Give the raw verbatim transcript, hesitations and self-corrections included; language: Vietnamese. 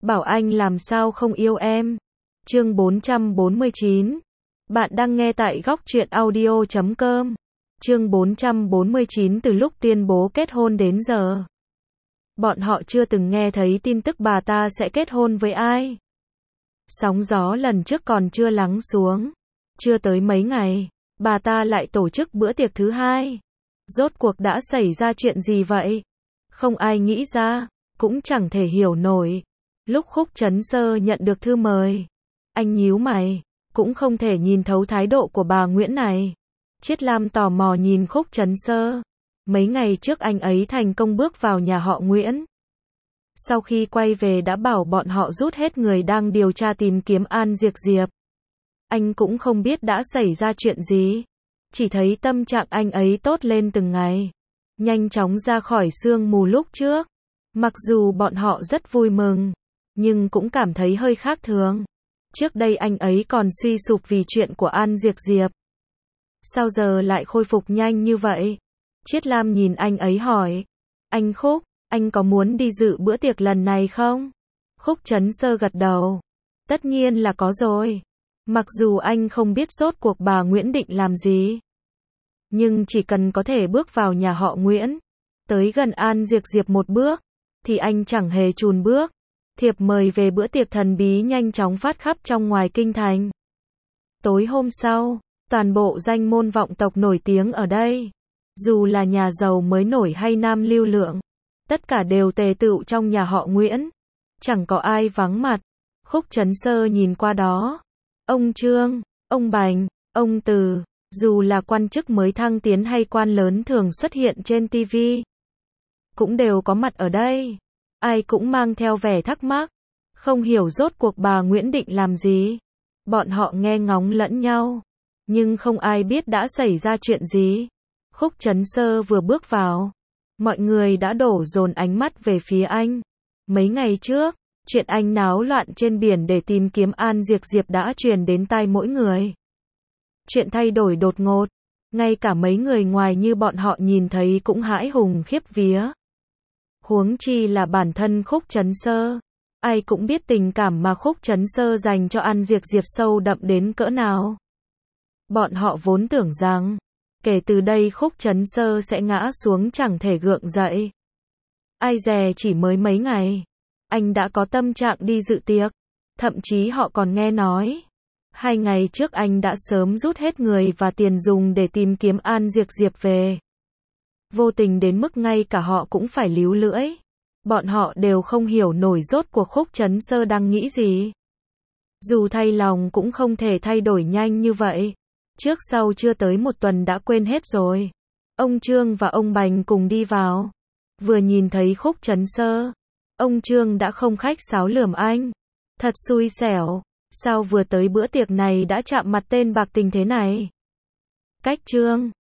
bảo anh làm sao không yêu em. Chương bốn trăm bốn mươi chín. Bạn đang nghe tại góc truyện audio chấm com. Chương bốn trăm bốn mươi chín. Từ lúc tuyên bố kết hôn đến giờ, bọn họ chưa từng nghe thấy tin tức bà ta sẽ kết hôn với ai. Sóng gió lần trước còn chưa lắng xuống. Chưa tới mấy ngày, bà ta lại tổ chức bữa tiệc thứ hai. Rốt cuộc đã xảy ra chuyện gì vậy? Không ai nghĩ ra, cũng chẳng thể hiểu nổi. Lúc Khúc Trấn Sơ nhận được thư mời, anh nhíu mày, cũng không thể nhìn thấu thái độ của bà Nguyễn này. Chiết Lam tò mò nhìn Khúc Trấn Sơ. Mấy ngày trước anh ấy thành công bước vào nhà họ Nguyễn. Sau khi quay về đã bảo bọn họ rút hết người đang điều tra tìm kiếm An Diệc Diệp. Anh cũng không biết đã xảy ra chuyện gì. Chỉ thấy tâm trạng anh ấy tốt lên từng ngày. Nhanh chóng ra khỏi sương mù lúc trước. Mặc dù bọn họ rất vui mừng, nhưng cũng cảm thấy hơi khác thường. Trước đây anh ấy còn suy sụp vì chuyện của An Diệc Diệp. Sao giờ lại khôi phục nhanh như vậy? Chiết Lam nhìn anh ấy hỏi. Anh Khúc, anh có muốn đi dự bữa tiệc lần này không? Khúc Trấn Sơ gật đầu. Tất nhiên là có rồi. Mặc dù anh không biết rốt cuộc bà Nguyễn định làm gì, nhưng chỉ cần có thể bước vào nhà họ Nguyễn, tới gần An Diệc Diệp một bước, thì anh chẳng hề chùn bước. Thiệp mời về bữa tiệc thần bí nhanh chóng phát khắp trong ngoài kinh thành. Tối hôm sau, toàn bộ danh môn vọng tộc nổi tiếng ở đây, dù là nhà giàu mới nổi hay nam lưu lượng, tất cả đều tề tựu trong nhà họ Nguyễn. Chẳng có ai vắng mặt. Khúc Trấn Sơ nhìn qua đó. Ông Trương, ông Bành, ông Từ, dù là quan chức mới thăng tiến hay quan lớn thường xuất hiện trên ti vi, cũng đều có mặt ở đây. Ai cũng mang theo vẻ thắc mắc, không hiểu rốt cuộc bà Nguyễn định làm gì. Bọn họ nghe ngóng lẫn nhau, nhưng không ai biết đã xảy ra chuyện gì. Khúc Trấn Sơ vừa bước vào, mọi người đã đổ dồn ánh mắt về phía anh. Mấy ngày trước, chuyện anh náo loạn trên biển để tìm kiếm An Diệc Diệp đã truyền đến tai mỗi người. Chuyện thay đổi đột ngột, ngay cả mấy người ngoài như bọn họ nhìn thấy cũng hãi hùng khiếp vía. Huống chi là bản thân Khúc Trấn Sơ. Ai cũng biết tình cảm mà Khúc Trấn Sơ dành cho An Diệc Diệp sâu đậm đến cỡ nào. Bọn họ vốn tưởng rằng, kể từ đây Khúc Trấn Sơ sẽ ngã xuống chẳng thể gượng dậy. Ai dè chỉ mới mấy ngày, anh đã có tâm trạng đi dự tiệc. Thậm chí họ còn nghe nói, hai ngày trước anh đã sớm rút hết người và tiền dùng để tìm kiếm An Diệc Diệp về. Vô tình đến mức ngay cả họ cũng phải líu lưỡi. Bọn họ đều không hiểu nổi rốt cuộc Khúc Trấn Sơ đang nghĩ gì. Dù thay lòng cũng không thể thay đổi nhanh như vậy. Trước sau chưa tới một tuần đã quên hết rồi. Ông Trương và ông Bành cùng đi vào. Vừa nhìn thấy Khúc Trấn Sơ, ông Trương đã không khách sáo lườm anh. Thật xui xẻo, sao vừa tới bữa tiệc này đã chạm mặt tên bạc tình thế này? Cách Trương,